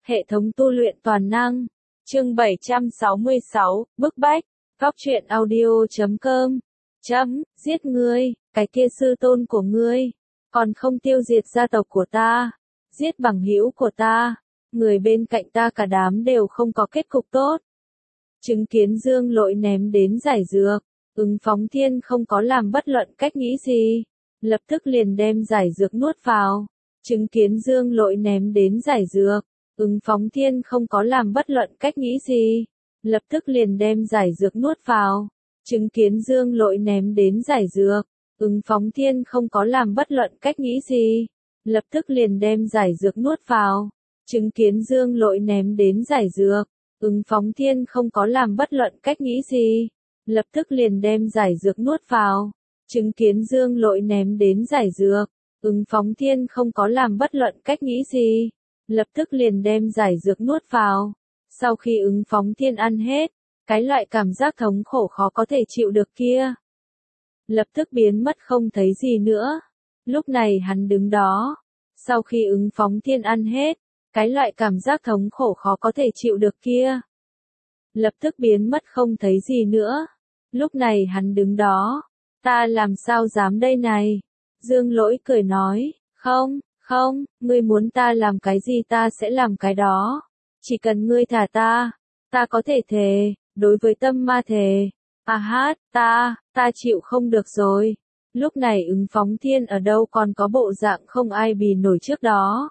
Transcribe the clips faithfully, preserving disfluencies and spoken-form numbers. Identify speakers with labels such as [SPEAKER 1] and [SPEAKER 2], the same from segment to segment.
[SPEAKER 1] Hệ thống tu luyện toàn năng. Chương bảy trăm sáu mươi sáu, bức bách. Góc truyện audio chấm com. Chấm, giết ngươi, cái kia sư tôn của ngươi, còn không tiêu diệt gia tộc của ta, giết bằng hữu của ta, người bên cạnh ta cả đám đều không có kết cục tốt. Chứng kiến Dương Lỗi ném đến giải dược, Ứng Phóng Thiên không có làm bất luận cách nghĩ gì, lập tức liền đem giải dược nuốt vào. Chứng kiến Dương Lỗi ném đến giải dược, Ứng Phóng Thiên không có làm bất luận cách nghĩ gì, lập tức liền đem giải dược nuốt vào. Chứng kiến Dương Lỗi ném đến giải dược, Ứng Phóng Thiên không có làm bất luận cách nghĩ gì, lập tức liền đem giải dược nuốt vào. Chứng kiến Dương Lỗi ném đến giải dược, Ứng Phóng Thiên không có làm bất luận cách nghĩ gì, lập tức liền đem giải dược nuốt vào. Chứng kiến Dương Lỗi ném đến giải dược, Ứng Phóng Thiên không có làm bất luận cách nghĩ gì, lập tức liền đem giải dược nuốt vào. Sau khi Ứng Phóng Thiên ăn hết, cái loại cảm giác thống khổ khó có thể chịu được kia lập tức biến mất không thấy gì nữa. Lúc này hắn đứng đó. Sau khi Ứng Phóng Thiên ăn hết, cái loại cảm giác thống khổ khó có thể chịu được kia lập tức biến mất không thấy gì nữa. Lúc này hắn đứng đó. Ta làm sao dám đây này? Dương Lỗi cười nói, không, không, ngươi muốn ta làm cái gì ta sẽ làm cái đó. Chỉ cần ngươi thả ta, ta có thể thề, đối với tâm ma thề. À hát, ta, ta chịu không được rồi. Lúc này Ứng Phóng Thiên ở đâu còn có bộ dạng không ai bì nổi trước đó.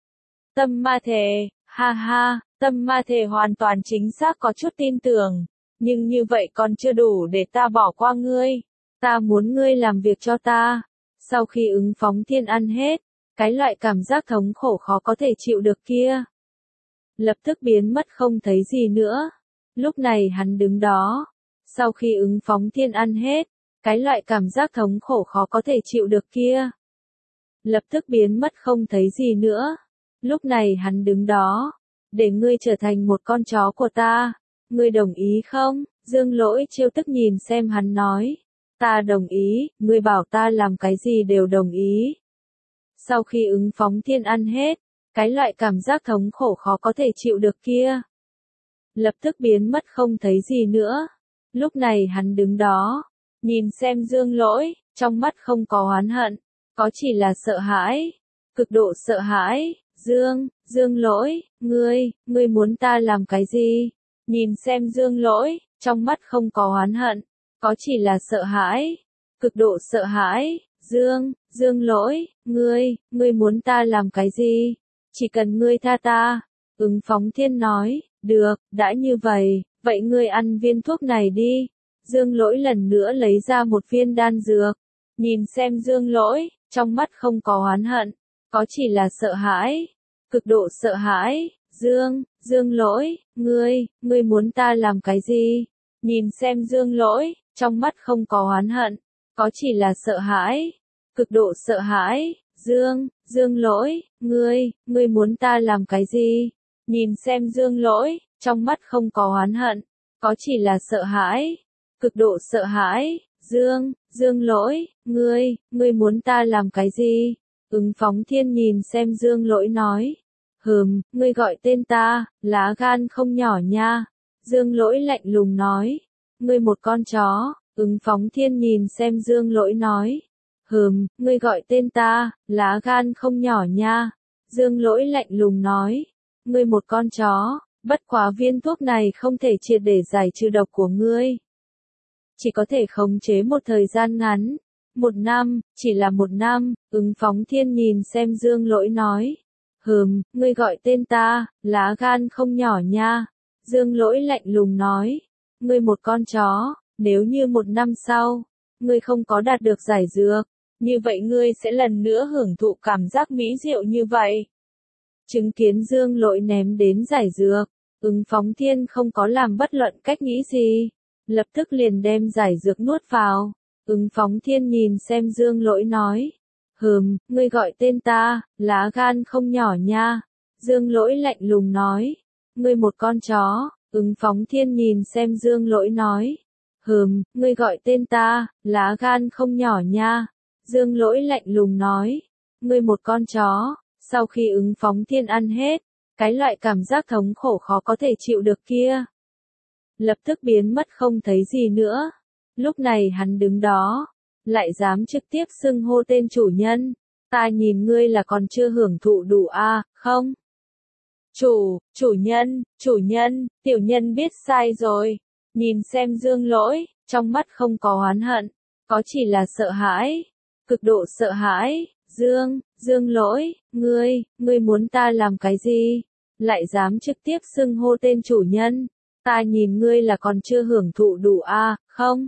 [SPEAKER 1] Tâm ma thề, ha ha, tâm ma thề hoàn toàn chính xác có chút tin tưởng. Nhưng như vậy còn chưa đủ để ta bỏ qua ngươi. Ta muốn ngươi làm việc cho ta. Sau khi Ứng Phóng Thiên ăn hết, cái loại cảm giác thống khổ khó có thể chịu được kia lập tức biến mất không thấy gì nữa. Lúc này hắn đứng đó. Sau khi Ứng Phóng Thiên ăn hết, cái loại cảm giác thống khổ khó có thể chịu được kia lập tức biến mất không thấy gì nữa. Lúc này hắn đứng đó. Để ngươi trở thành một con chó của ta. Ngươi đồng ý không? Dương Lỗi trêu tức nhìn xem hắn nói. Ta đồng ý, ngươi bảo ta làm cái gì đều đồng ý. Sau khi Ứng Phóng Thiên ăn hết, cái loại cảm giác thống khổ khó có thể chịu được kia lập tức biến mất không thấy gì nữa. Lúc này hắn đứng đó, nhìn xem Dương Lỗi, trong mắt không có oán hận, có chỉ là sợ hãi, cực độ sợ hãi. Dương, Dương Lỗi, ngươi, ngươi muốn ta làm cái gì? Nhìn xem Dương Lỗi, trong mắt không có oán hận, có chỉ là sợ hãi, cực độ sợ hãi. Dương, Dương Lỗi, ngươi, ngươi muốn ta làm cái gì? Chỉ cần ngươi tha ta. Ứng Phóng Thiên nói, được, đã như vậy, vậy ngươi ăn viên thuốc này đi. Dương Lỗi lần nữa lấy ra một viên đan dược. Nhìn xem Dương Lỗi, trong mắt không có oán hận, có chỉ là sợ hãi, cực độ sợ hãi. Dương, Dương Lỗi, ngươi, ngươi muốn ta làm cái gì? Nhìn xem Dương Lỗi, trong mắt không có oán hận, có chỉ là sợ hãi, cực độ sợ hãi. Dương, Dương Lỗi, ngươi, ngươi muốn ta làm cái gì? Nhìn xem Dương Lỗi, trong mắt không có oán hận, có chỉ là sợ hãi, cực độ sợ hãi. Dương, Dương Lỗi, ngươi, ngươi muốn ta làm cái gì? Ứng Phóng Thiên nhìn xem Dương Lỗi nói. Hừm, ngươi gọi tên ta, lá gan không nhỏ nha. Dương Lỗi lạnh lùng nói. Ngươi một con chó. Ứng Phóng Thiên nhìn xem Dương Lỗi nói. Hừm, ngươi gọi tên ta, lá gan không nhỏ nha. Dương Lỗi lạnh lùng nói. Ngươi một con chó, bất quá viên thuốc này không thể triệt để giải trừ độc của ngươi. Chỉ có thể khống chế một thời gian ngắn. Một năm, chỉ là một năm. Ứng Phóng Thiên nhìn xem Dương Lỗi nói. Hừm, ngươi gọi tên ta, lá gan không nhỏ nha. Dương Lỗi lạnh lùng nói. Ngươi một con chó, nếu như một năm sau, ngươi không có đạt được giải dược, như vậy ngươi sẽ lần nữa hưởng thụ cảm giác mỹ diệu như vậy. Chứng kiến Dương Lỗi ném đến giải dược, Ứng Phóng Thiên không có làm bất luận cách nghĩ gì, lập tức liền đem giải dược nuốt vào. Ứng Phóng Thiên nhìn xem Dương Lỗi nói. Hừm, ngươi gọi tên ta, lá gan không nhỏ nha. Dương Lỗi lạnh lùng nói. Ngươi một con chó. Ứng Phóng Thiên nhìn xem Dương Lỗi nói. Hừm, ngươi gọi tên ta, lá gan không nhỏ nha. Dương Lỗi lạnh lùng nói. Ngươi một con chó. Sau khi Ứng Phóng Thiên ăn hết, cái loại cảm giác thống khổ khó có thể chịu được kia, lập tức biến mất không thấy gì nữa. Lúc này hắn đứng đó, lại dám trực tiếp xưng hô tên chủ nhân. Ta nhìn ngươi là còn chưa hưởng thụ đủ à, không? Chủ, chủ nhân, chủ nhân, tiểu nhân biết sai rồi. Nhìn xem Dương Lỗi, trong mắt không có oán hận, có chỉ là sợ hãi, cực độ sợ hãi. Dương, Dương Lỗi, ngươi, ngươi muốn ta làm cái gì? Lại dám trực tiếp xưng hô tên chủ nhân. Ta nhìn ngươi là còn chưa hưởng thụ đủ à, không?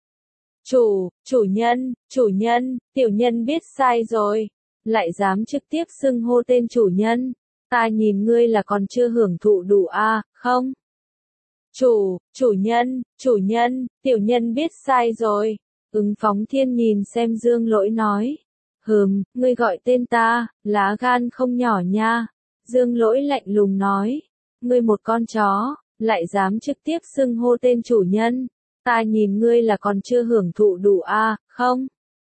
[SPEAKER 1] Chủ, chủ nhân, chủ nhân, tiểu nhân biết sai rồi. Lại dám trực tiếp xưng hô tên chủ nhân. Ta nhìn ngươi là còn chưa hưởng thụ đủ à, không? Chủ, chủ nhân, chủ nhân, tiểu nhân biết sai rồi. Ứng Phóng Thiên nhìn xem Dương Lỗi nói. Hừm, ngươi gọi tên ta, lá gan không nhỏ nha. Dương Lỗi lạnh lùng nói. Ngươi một con chó, lại dám trực tiếp xưng hô tên chủ nhân. Ta nhìn ngươi là còn chưa hưởng thụ đủ à, không?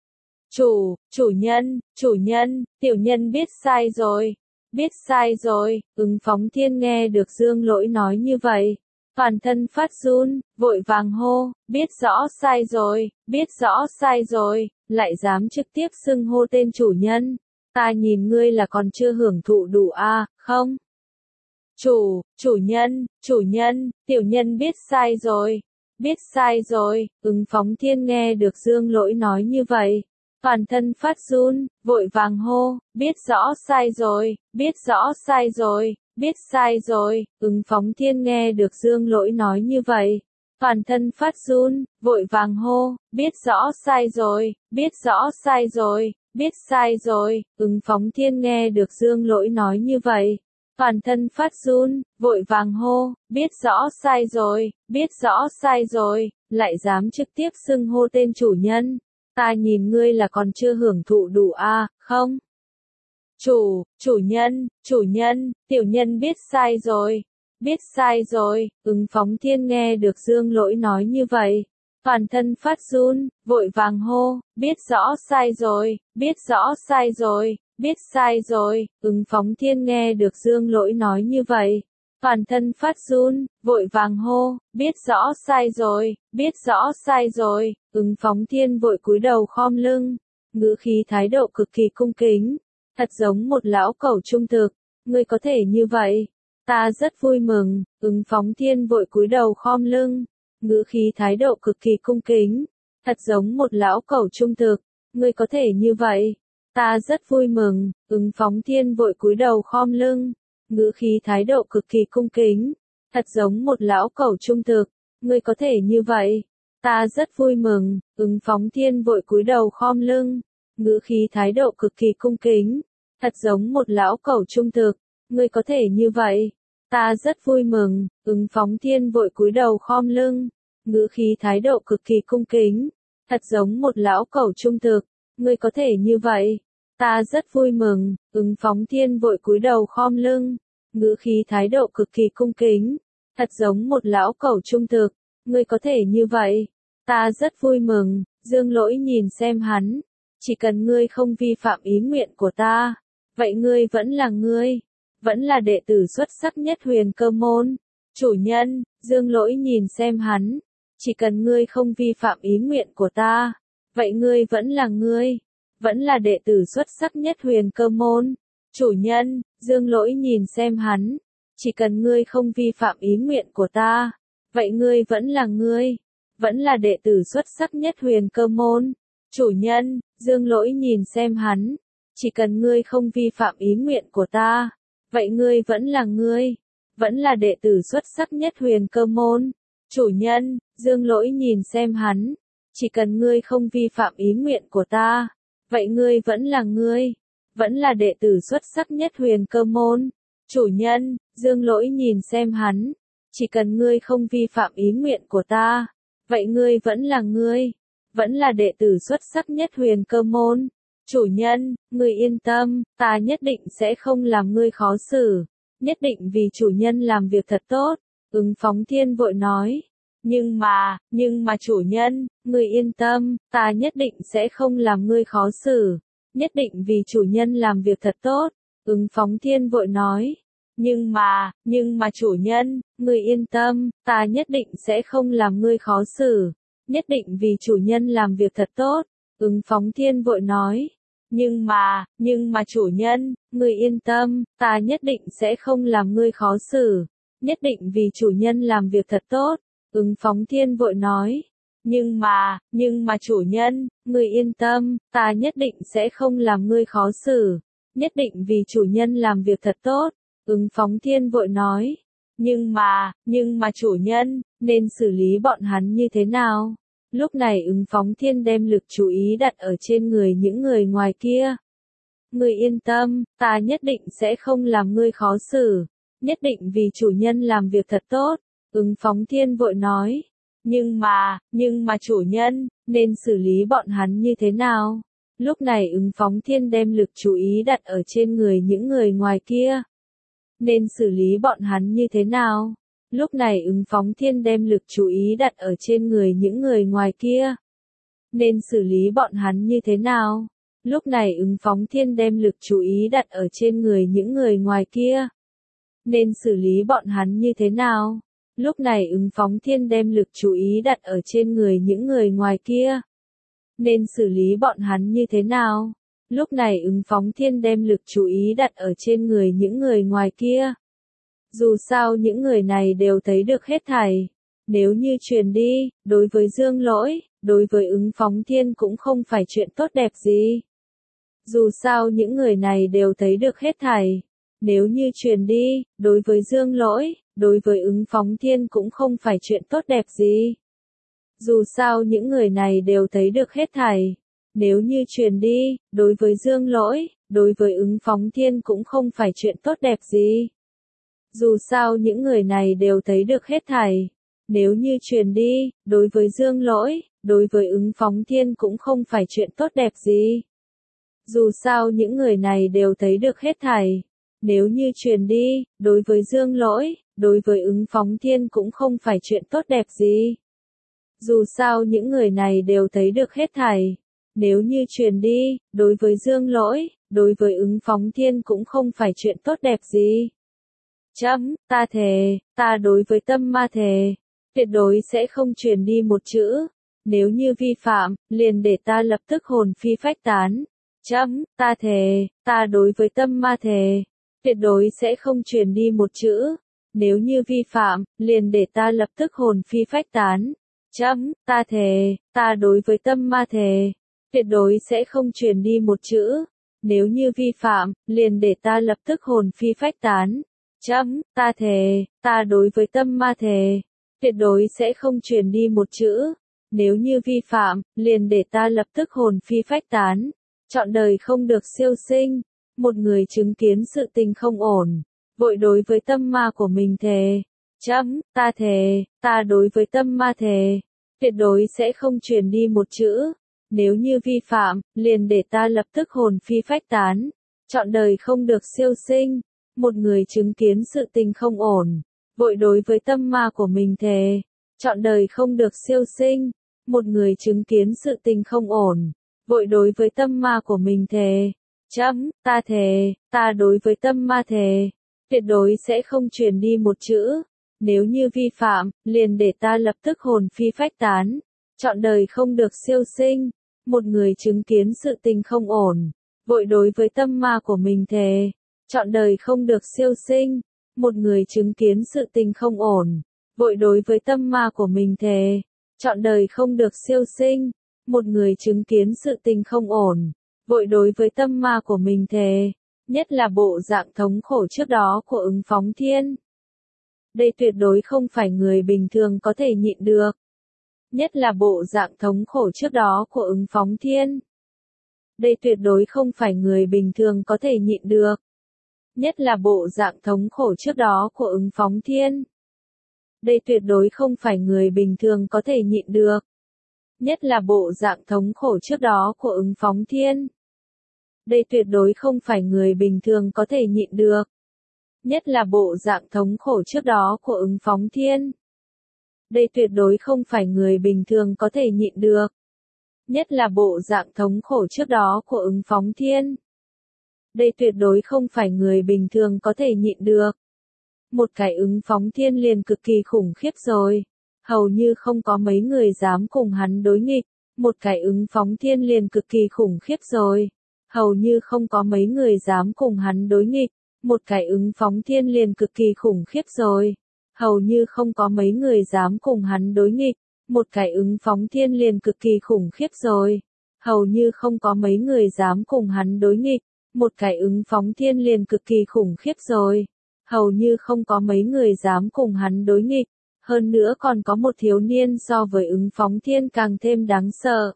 [SPEAKER 1] Chủ, chủ nhân, chủ nhân, tiểu nhân biết sai rồi. Biết sai rồi, Ứng Phóng Thiên nghe được Dương Lỗi nói như vậy. Toàn thân phát run, vội vàng hô, biết rõ sai rồi, biết rõ sai rồi, lại dám trực tiếp xưng hô tên chủ nhân. Ta nhìn ngươi là còn chưa hưởng thụ đủ à, không? Chủ, chủ nhân, chủ nhân, tiểu nhân biết sai rồi. Biết sai rồi, Ứng Phóng Thiên nghe được Dương Lỗi nói như vậy. Toàn thân phát run, vội vàng hô, biết rõ sai rồi, biết rõ sai rồi, biết sai rồi. Ứng Phóng Thiên nghe được Dương Lỗi nói như vậy. Toàn thân phát run, vội vàng hô, biết rõ sai rồi, biết rõ sai rồi, biết sai rồi. Ứng Phóng Thiên nghe được Dương Lỗi nói như vậy. Toàn thân phát run, vội vàng hô, biết rõ sai rồi, biết rõ sai rồi, lại dám trực tiếp xưng hô tên chủ nhân. Ta nhìn ngươi là còn chưa hưởng thụ đủ à, không? Chủ, chủ nhân, chủ nhân, tiểu nhân biết sai rồi. Biết sai rồi, Ứng Phóng Thiên nghe được Dương Lỗi nói như vậy. Toàn thân phát run, vội vàng hô, biết rõ sai rồi, biết rõ sai rồi, biết sai rồi. Ứng Phóng Thiên nghe được Dương Lỗi nói như vậy. Toàn thân phát run, vội vàng hô, biết rõ sai rồi, biết rõ sai rồi. Ứng Phóng Thiên vội cúi đầu khom lưng, ngữ khí thái độ cực kỳ cung kính, thật giống một lão cẩu trung thực. Ngươi có thể như vậy, ta rất vui mừng. Ứng Phóng Thiên vội cúi đầu khom lưng, ngữ khí thái độ cực kỳ cung kính, thật giống một lão cẩu trung thực. Ngươi có thể như vậy, ta rất vui mừng. Ứng Phóng Thiên vội cúi đầu khom lưng, ngữ khí thái độ cực kỳ cung kính, thật giống một lão cẩu trung thực. Ngươi có thể như vậy, ta rất vui mừng. Ứng Phóng Thiên vội cúi đầu khom lưng, ngữ khí thái độ cực kỳ cung kính, thật giống một lão cẩu trung thực. Ngươi có thể như vậy, ta rất vui mừng. Ứng Phóng Thiên vội cúi đầu khom lưng, ngữ khí thái độ cực kỳ cung kính, thật giống một lão cẩu trung thực. Ngươi có thể như vậy, ta rất vui mừng. Ứng Phóng Thiên vội cúi đầu khom lưng, ngữ khí thái độ cực kỳ cung kính, thật giống một lão cẩu trung thực. Ngươi có thể như vậy, ta rất vui mừng. Dương Lỗi nhìn xem hắn, chỉ cần ngươi không vi phạm ý nguyện của ta, vậy ngươi vẫn là ngươi, vẫn là đệ tử xuất sắc nhất Huyền Cơ môn. Chủ nhân, Dương Lỗi nhìn xem hắn, chỉ cần ngươi không vi phạm ý nguyện của ta, vậy ngươi vẫn là ngươi, vẫn là đệ tử xuất sắc nhất Huyền Cơ môn. Chủ nhân, Dương Lỗi nhìn xem hắn, chỉ cần ngươi không vi phạm ý nguyện của ta, vậy ngươi vẫn là ngươi, vẫn là đệ tử xuất sắc nhất Huyền Cơ môn. Chủ nhân, Dương Lỗi nhìn xem hắn, chỉ cần ngươi không vi phạm ý nguyện của ta, vậy ngươi vẫn là ngươi, vẫn là đệ tử xuất sắc nhất Huyền Cơ môn. Chủ nhân, Dương Lỗi nhìn xem hắn, chỉ cần ngươi không vi phạm ý nguyện của ta, vậy ngươi vẫn là ngươi, vẫn là đệ tử xuất sắc nhất Huyền Cơ môn. Chủ nhân, Dương Lỗi nhìn xem hắn, chỉ cần ngươi không vi phạm ý nguyện của ta, vậy ngươi vẫn là ngươi, vẫn là đệ tử xuất sắc nhất Huyền Cơ môn. Chủ nhân, ngươi yên tâm, ta nhất định sẽ không làm ngươi khó xử, nhất định vì chủ nhân làm việc thật tốt. Ứng Phóng Thiên vội nói, nhưng mà, nhưng mà chủ nhân, ngươi yên tâm, ta nhất định sẽ không làm ngươi khó xử, nhất định vì chủ nhân làm việc thật tốt. Ứng Phóng Thiên vội nói, Nhưng mà, nhưng mà chủ nhân, người yên tâm, ta nhất định sẽ không làm ngươi khó xử. Nhất định vì chủ nhân làm việc thật tốt. Ứng Phóng Thiên vội nói. Nhưng mà, nhưng mà chủ nhân, người yên tâm, ta nhất định sẽ không làm ngươi khó xử. Nhất định vì chủ nhân làm việc thật tốt. Ứng Phóng Thiên vội nói. Nhưng mà, nhưng mà chủ nhân, người yên tâm, ta nhất định sẽ không làm ngươi khó xử. Nhất định vì chủ nhân làm việc thật tốt. Ứng Phóng Thiên vội nói. Nhưng mà, nhưng mà chủ nhân, nên xử lý bọn hắn như thế nào? Lúc này Ứng Phóng Thiên đem lực chú ý đặt ở trên người những người ngoài kia. Ngươi yên tâm, ta nhất định sẽ không làm ngươi khó xử. Nhất định vì chủ nhân làm việc thật tốt. Ứng Phóng Thiên vội nói. Nhưng mà, nhưng mà chủ nhân, nên xử lý bọn hắn như thế nào? Lúc này Ứng Phóng Thiên đem lực chú ý đặt ở trên người những người ngoài kia. Nên xử lý bọn hắn như thế nào? Lúc này Ứng Phóng Thiên đem lực chú ý đặt ở trên người những người ngoài kia. Nên xử lý bọn hắn như thế nào? Lúc này Ứng Phóng Thiên đem lực chú ý đặt ở trên người những người ngoài kia. Nên xử lý bọn hắn như thế nào? Lúc này Ứng Phóng Thiên đem lực chú ý đặt ở trên người những người ngoài kia. Nên xử lý bọn hắn như thế nào? Lúc này Ứng Phóng Thiên đem lực chú ý đặt ở trên người những người ngoài kia. Dù sao những người này đều thấy được hết thảy. Nếu như truyền đi, đối với Dương Lỗi, đối với Ứng Phóng Thiên cũng không phải chuyện tốt đẹp gì. Dù sao những người này đều thấy được hết thảy. Nếu như truyền đi, đối với Dương Lỗi, đối với Ứng Phóng Thiên cũng không phải chuyện tốt đẹp gì. Dù sao những người này đều thấy được hết thảy. Nếu như truyền đi, đối với Dương Lỗi, đối với Ứng Phóng Thiên cũng không phải chuyện tốt đẹp gì. Dù sao những người này đều thấy được hết thảy. Nếu như truyền đi, đối với Dương Lỗi, đối với Ứng Phóng Thiên cũng không phải chuyện tốt đẹp gì. Dù sao những người này đều thấy được hết thảy. Nếu như truyền đi, đối với Dương Lỗi, đối với Ứng Phóng Thiên cũng không phải chuyện tốt đẹp gì. Dù sao những người này đều thấy được hết thảy. Nếu như truyền đi, đối với Dương Lỗi, đối với Ứng Phóng Thiên cũng không phải chuyện tốt đẹp gì. Chấm, ta thề, ta đối với Tâm Ma thề, tuyệt đối sẽ không truyền đi một chữ. Nếu như vi phạm, liền để ta lập tức hồn phi phách tán. Chấm, ta thề, ta đối với Tâm Ma thề, tuyệt đối sẽ không truyền đi một chữ. Nếu như vi phạm, liền để ta lập tức hồn phi phách tán. Chấm, ta thề, ta đối với Tâm Ma thề, tuyệt đối sẽ không truyền đi một chữ. Nếu như vi phạm, liền để ta lập tức hồn phi phách tán. Chấm, ta thề, ta đối với Tâm Ma thề, tuyệt đối sẽ không truyền đi một chữ. Nếu như vi phạm, liền để ta lập tức hồn phi phách tán. Trọn đời không được siêu sinh. Một người chứng kiến sự tình không ổn, vội đối với Tâm Ma của mình thề. Chấm, ta thề, ta đối với Tâm Ma thề, tuyệt đối sẽ không truyền đi một chữ. Nếu như vi phạm, liền để ta lập tức hồn phi phách tán. Trọn đời không được siêu sinh. Một người chứng kiến sự tình không ổn, vội đối với Tâm Ma của mình thề. Trọn đời không được siêu sinh. Một người chứng kiến sự tình không ổn, vội đối với Tâm Ma của mình thề. Chấm, ta thề, ta đối với Tâm Ma thề, tuyệt đối sẽ không truyền đi một chữ. Nếu như vi phạm, liền để ta lập tức hồn phi phách tán. Trọn đời không được siêu sinh. Một người chứng kiến sự tình không ổn, vội đối với Tâm Ma của mình thề. Trọn đời không được siêu sinh. Một người chứng kiến sự tình không ổn, vội đối với Tâm Ma của mình thề. Trọn đời không được siêu sinh. Một người chứng kiến sự tình không ổn, vội đối với Tâm Ma của mình thề. Nhất là bộ dạng thống khổ trước đó của Ứng Phóng Thiên. Đây tuyệt đối không phải người bình thường có thể nhịn được. Nhất là bộ dạng thống khổ trước đó của Ứng Phóng Thiên. Đây tuyệt đối không phải người bình thường có thể nhịn được. Nhất là bộ dạng thống khổ trước đó của Ứng Phóng Thiên. Đây tuyệt đối không phải người bình thường có thể nhịn được. Nhất là bộ dạng thống khổ trước đó của Ứng Phóng Thiên. Đây tuyệt đối không phải người bình thường có thể nhịn được. Nhất là bộ dạng thống khổ trước đó của Ứng Phóng Thiên. Đây tuyệt đối không phải người bình thường có thể nhịn được. Nhất là bộ dạng thống khổ trước đó của Ứng Phóng Thiên. Đây tuyệt đối không phải người bình thường có thể nhịn được. một cái ứng phóng thiên liền cực kỳ khủng khiếp rồi. Hầu như không có mấy người dám cùng hắn đối nghịch, một cái ứng phóng thiên liền cực kỳ khủng khiếp rồi. Hầu như không có mấy người dám cùng hắn đối nghịch, một cái ứng phóng thiên liền cực kỳ khủng khiếp rồi. Hầu như không có mấy người dám cùng hắn đối nghịch, một cái ứng phóng thiên liền cực kỳ khủng khiếp rồi. Hầu như không có mấy người dám cùng hắn đối nghịch, một cái ứng phóng thiên liền cực kỳ khủng khiếp rồi. Hầu như không có mấy người dám cùng hắn đối nghịch, hơn nữa còn có một thiếu niên so với ứng phóng thiên càng thêm đáng sợ.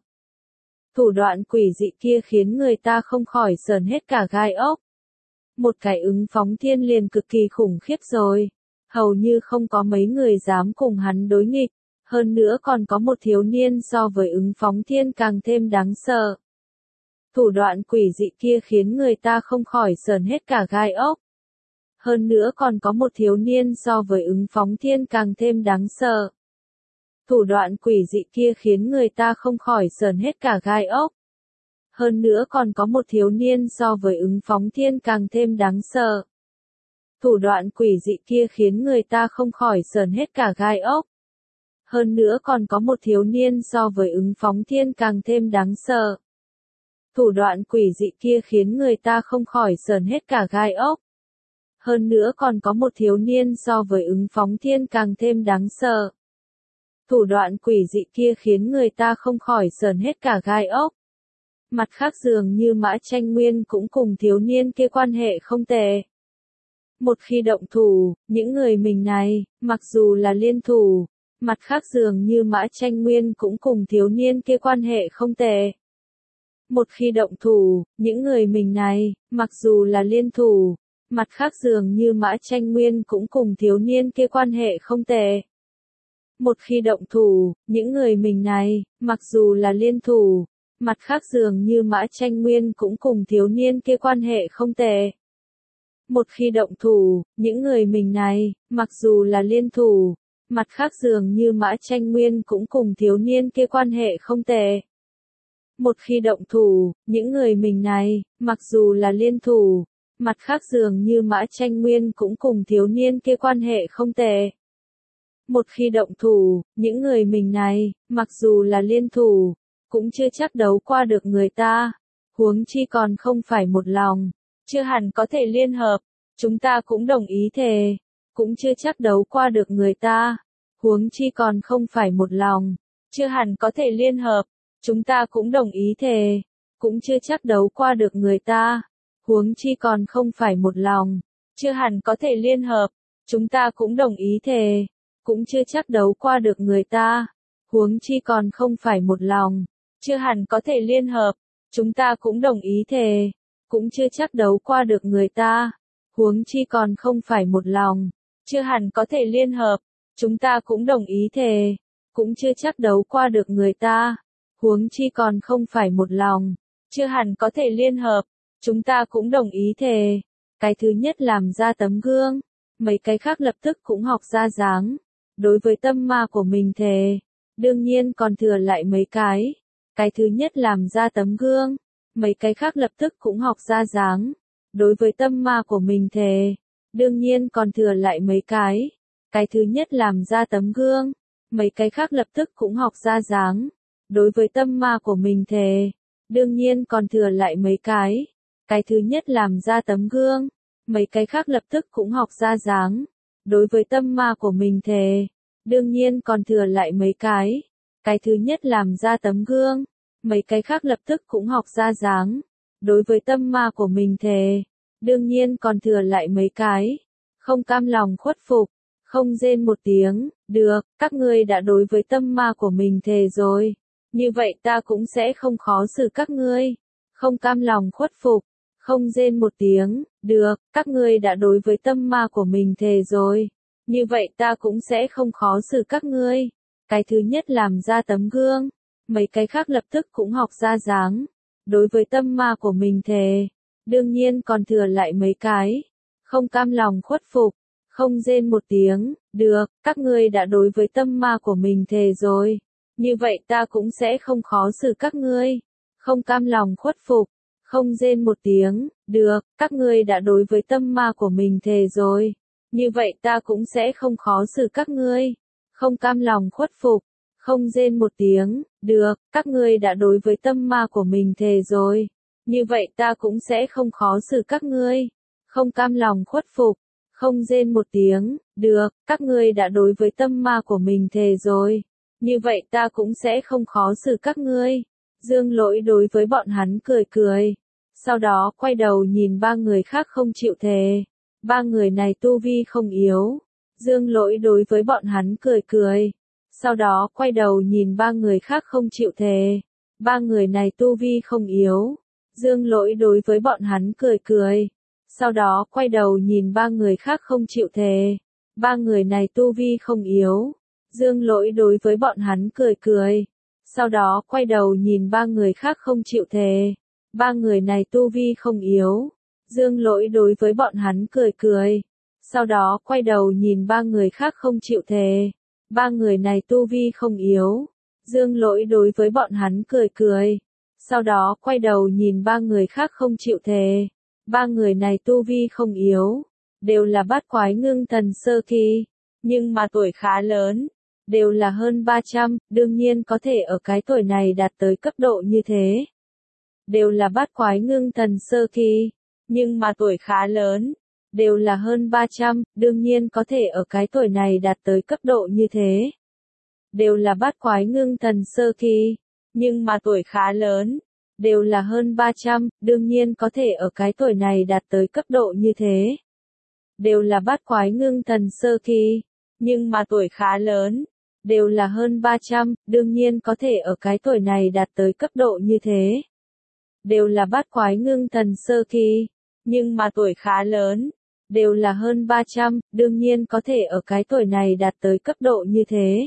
[SPEAKER 1] Thủ đoạn quỷ dị kia khiến người ta không khỏi sờn hết cả gai ốc. Một cái ứng phóng thiên liền cực kỳ khủng khiếp rồi. Hầu như không có mấy người dám cùng hắn đối nghịch, hơn nữa còn có một thiếu niên so với ứng phóng thiên càng thêm đáng sợ. Thủ đoạn quỷ dị kia khiến người ta không khỏi sờn hết cả gai ốc. Hơn nữa còn có một thiếu niên so với ứng phóng thiên càng thêm đáng sợ. Thủ đoạn quỷ dị kia khiến người ta không khỏi sờn hết cả gai ốc. Hơn nữa còn có một thiếu niên so với ứng phóng thiên càng thêm đáng sợ. Thủ đoạn quỷ dị kia khiến người ta không khỏi sờn hết cả gai ốc. Hơn nữa còn có một thiếu niên so với ứng phóng thiên càng thêm đáng sợ. Thủ đoạn quỷ dị kia khiến người ta không khỏi sờn hết cả gai ốc. Hơn nữa còn có một thiếu niên so với ứng phóng thiên càng thêm đáng sợ. Thủ đoạn quỷ dị kia khiến người ta không khỏi sờn hết cả gai ốc. Mặt khác dường như Mã Tranh Nguyên cũng cùng thiếu niên kia quan hệ không tệ. Một khi động thủ, những người mình này, mặc dù là liên thủ, mặt khác dường như Mã Tranh Nguyên cũng cùng thiếu niên kia quan hệ không tệ. Một khi động thủ, những người mình này, mặc dù là liên thủ, mặt khác dường như Mã Tranh Nguyên cũng cùng thiếu niên kia quan hệ không tệ. Một khi động thủ, những người mình này, mặc dù là liên thủ, mặt khác dường như Mã Tranh Nguyên cũng cùng thiếu niên kia quan hệ không tệ. Một khi động thủ, những người mình này, mặc dù là liên thủ, mặt khác dường như Mã Tranh Nguyên cũng cùng thiếu niên kia quan hệ không tệ. Một khi động thủ, những người mình này, mặc dù là liên thủ, mặt khác dường như Mã Tranh Nguyên cũng cùng thiếu niên kia quan hệ không tệ. Một khi động thủ, những người mình này, mặc dù là liên thủ, cũng chưa chắc đấu qua được người ta. Huống chi còn không phải một lòng, chưa hẳn có thể liên hợp, chúng ta cũng đồng ý thề, cũng chưa chắc đấu qua được người ta. Huống chi còn không phải một lòng, chưa hẳn có thể liên hợp, chúng ta cũng đồng ý thề, cũng chưa chắc đấu qua được người ta. Huống chi còn không phải một lòng, chưa hẳn có thể liên hợp, chúng ta cũng đồng ý thề, cũng chưa chắc đấu qua được người ta. Huống chi còn không phải một lòng, chưa hẳn có thể liên hợp, chúng ta cũng đồng ý thề, cũng chưa chắc đấu qua được người ta. Huống chi còn không phải một lòng, chưa hẳn có thể liên hợp, chúng ta cũng đồng ý thề, cũng chưa chắc đấu qua được người ta. Huống chi còn không phải một lòng, chưa hẳn có thể liên hợp, chúng ta cũng đồng ý thề. Cái thứ nhất làm ra tấm gương, mấy cái khác lập tức cũng học ra dáng. Đối với tâm ma của mình thề, đương nhiên còn thừa lại mấy cái. Cái thứ nhất làm ra tấm gương, mấy cái khác lập tức cũng học ra dáng. Đối với tâm ma của mình thề, đương nhiên còn thừa lại mấy cái. Cái thứ nhất làm ra tấm gương, mấy cái khác lập tức cũng học ra dáng. Đối với tâm ma của mình thề, đương nhiên còn thừa lại mấy cái. Cái thứ nhất làm ra tấm gương, mấy cái khác lập tức cũng học ra dáng. Đối với tâm ma của mình thề, đương nhiên còn thừa lại mấy cái. Cái thứ nhất làm ra tấm gương, mấy cái khác lập tức cũng học ra dáng. Đối với tâm ma của mình thề, đương nhiên còn thừa lại mấy cái. Không cam lòng khuất phục, không rên một tiếng, được, các ngươi đã đối với tâm ma của mình thề rồi. Như vậy ta cũng sẽ không khó xử các ngươi. Không cam lòng khuất phục, không rên một tiếng, được, các ngươi đã đối với tâm ma của mình thề rồi. Như vậy ta cũng sẽ không khó xử các ngươi. Cái thứ nhất làm ra tấm gương, mấy cái khác lập tức cũng học ra dáng. Đối với tâm ma của mình thề, đương nhiên còn thừa lại mấy cái. Không cam lòng khuất phục, không rên một tiếng, được, các ngươi đã đối với tâm ma của mình thề rồi. Như vậy ta cũng sẽ không khó xử các ngươi. Không cam lòng khuất phục, không rên một tiếng, được, các ngươi đã đối với tâm ma của mình thề rồi. như vậy ta cũng sẽ không khó xử các ngươi. Không cam lòng khuất phục, không rên một tiếng, được, các ngươi đã đối với tâm ma của mình thề rồi. Như vậy ta cũng sẽ không khó xử các ngươi. Không cam lòng khuất phục, không rên một tiếng, được, các ngươi đã đối với tâm ma của mình thề rồi. Như vậy ta cũng sẽ không khó xử các ngươi. Dương Lỗi đối với bọn hắn cười cười. Sau đó quay đầu nhìn ba người khác không chịu thề. Ba người này tu vi không yếu. Dương Lỗi đối với bọn hắn cười cười. Sau đó quay đầu nhìn ba người khác không chịu thề. Ba người này tu vi không yếu. Dương Lỗi đối với bọn hắn cười cười. Sau đó quay đầu nhìn ba người khác không chịu thề. Ba người này tu vi không yếu. Dương Lỗi đối với bọn hắn cười cười. Sau đó quay đầu nhìn ba người khác không chịu thề. Ba người này tu vi không yếu. Dương Lỗi đối với bọn hắn cười cười. Sau đó quay đầu nhìn ba người khác không chịu thề. Ba người này tu vi không yếu. Dương Lỗi đối với bọn hắn cười cười. Sau đó quay đầu nhìn ba người khác không chịu thề. Ba người này tu vi không yếu. Đều là bát quái ngưng thần sơ kỳ. Nhưng mà tuổi khá lớn. Đều là hơn ba trăm, đương nhiên có thể ở cái tuổi này đạt tới cấp độ như thế. Đều là bát quái ngưng thần sơ kỳ. Nhưng mà tuổi khá lớn. Đều là hơn ba trăm, đương nhiên có thể ở cái tuổi này đạt tới cấp độ như thế. Đều là bát quái ngưng thần sơ kỳ. Nhưng mà tuổi khá lớn. Đều là hơn ba trăm, đương nhiên có thể ở cái tuổi này đạt tới cấp độ như thế. Đều là bát quái ngưng thần sơ kỳ. Nhưng mà tuổi khá lớn. Đều là hơn ba trăm, đương nhiên có thể ở cái tuổi này đạt tới cấp độ như thế. Đều là bát quái ngưng thần sơ kỳ. Nhưng mà tuổi khá lớn. Đều là hơn ba trăm, đương nhiên có thể ở cái tuổi này đạt tới cấp độ như thế.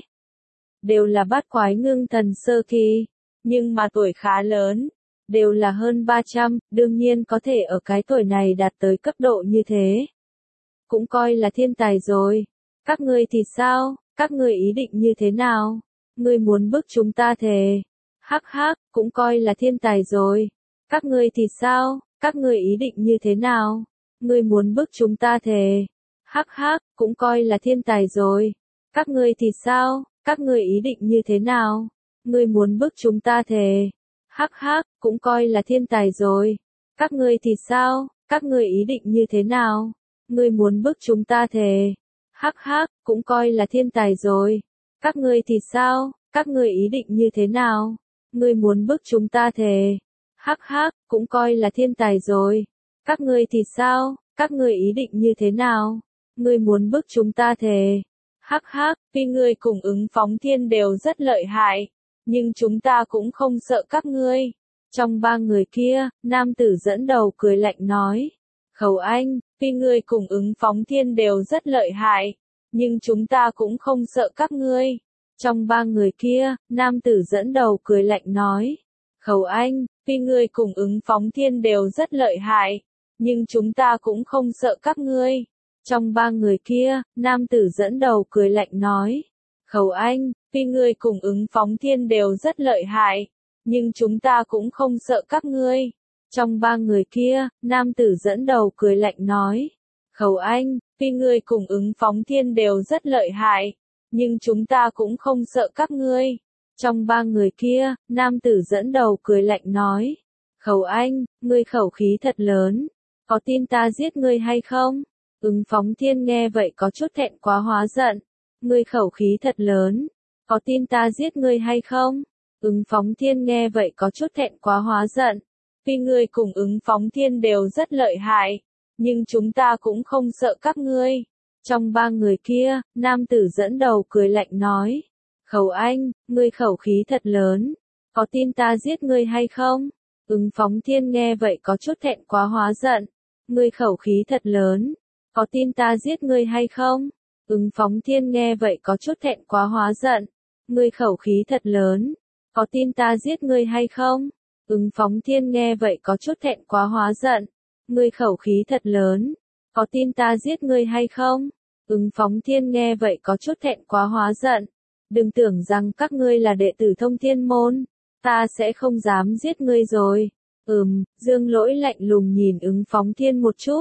[SPEAKER 1] Đều là bát quái ngưng thần sơ kỳ. Nhưng mà tuổi khá lớn. Đều là hơn ba trăm, đương nhiên có thể ở cái tuổi này đạt tới cấp độ như thế. Cũng coi là thiên tài rồi. Các ngươi thì sao? Các ngươi ý định như thế nào? Ngươi muốn bức chúng ta thề. Hắc hắc, cũng coi là thiên tài rồi. Các ngươi thì sao? Các ngươi ý định như thế nào? Ngươi muốn bức chúng ta thề. Hắc hắc, cũng coi là thiên tài rồi. Các ngươi thì sao? Các ngươi ý định như thế nào? Ngươi muốn bức chúng ta thề. Hắc hắc, cũng coi là thiên tài rồi. Các ngươi thì sao? Các ngươi ý định như thế nào? Ngươi muốn bức chúng ta thề. Hắc hắc, cũng coi là thiên tài rồi. Các ngươi thì sao? Các ngươi ý định như thế nào? Ngươi muốn bức chúng ta thề. Hắc hắc, cũng coi là thiên tài rồi. Các ngươi thì sao? Các ngươi ý định như thế nào? Ngươi muốn bức chúng ta thề. Hắc hắc, vì ngươi cùng ứng phóng thiên đều rất lợi hại. Nhưng chúng ta cũng không sợ các ngươi. Trong ba người kia, nam tử dẫn đầu cười lạnh nói. Khẩu Anh, vì ngươi cùng ứng phóng thiên đều rất lợi hại. Nhưng chúng ta cũng không sợ các ngươi. Trong ba người kia, nam tử dẫn đầu cười lạnh nói. Khẩu Anh, vì ngươi cùng ứng phóng thiên đều rất lợi hại. Nhưng chúng ta cũng không sợ các ngươi. Trong ba người kia, nam tử dẫn đầu cười lạnh nói. Khẩu Anh, vì ngươi cùng ứng phóng thiên đều rất lợi hại. Nhưng chúng ta cũng không sợ các ngươi. Trong ba người kia, nam tử dẫn đầu cười lạnh nói. Khẩu Anh, vì ngươi cùng ứng phóng thiên đều rất lợi hại. Nhưng chúng ta cũng không sợ các ngươi. Trong ba người kia, nam tử dẫn đầu cười lạnh nói. Khẩu Anh, ngươi khẩu khí thật lớn. Có tin ta giết ngươi hay không? Ứng phóng thiên nghe vậy có chút thẹn quá hóa giận. Ngươi khẩu khí thật lớn. Có tin ta giết ngươi hay không? Ứng phóng thiên nghe vậy có chút thẹn quá hóa giận. Vì ngươi cùng ứng phóng thiên đều rất lợi hại. Nhưng chúng ta cũng không sợ các ngươi. Trong ba người kia, nam tử dẫn đầu cười lạnh nói. Khẩu Anh, ngươi khẩu khí thật lớn. Có tin ta giết ngươi hay không? Ứng phóng thiên nghe vậy có chút thẹn quá hóa giận. Ngươi khẩu khí thật lớn. Có tin ta giết ngươi hay không? Ứng phóng thiên nghe vậy có chút thẹn quá hóa giận. Ngươi khẩu khí thật lớn. Có tin ta giết ngươi hay không? Ứng phóng thiên nghe vậy có chút thẹn quá hóa giận. Ngươi khẩu khí thật lớn. Có tin ta giết ngươi hay không? Ứng phóng thiên nghe vậy có chút thẹn quá hóa giận. Đừng tưởng rằng các ngươi là đệ tử Thông Thiên Môn. Ta sẽ không dám giết ngươi rồi. Ừm, Dương Lỗi lạnh lùng nhìn ứng phóng thiên một chút.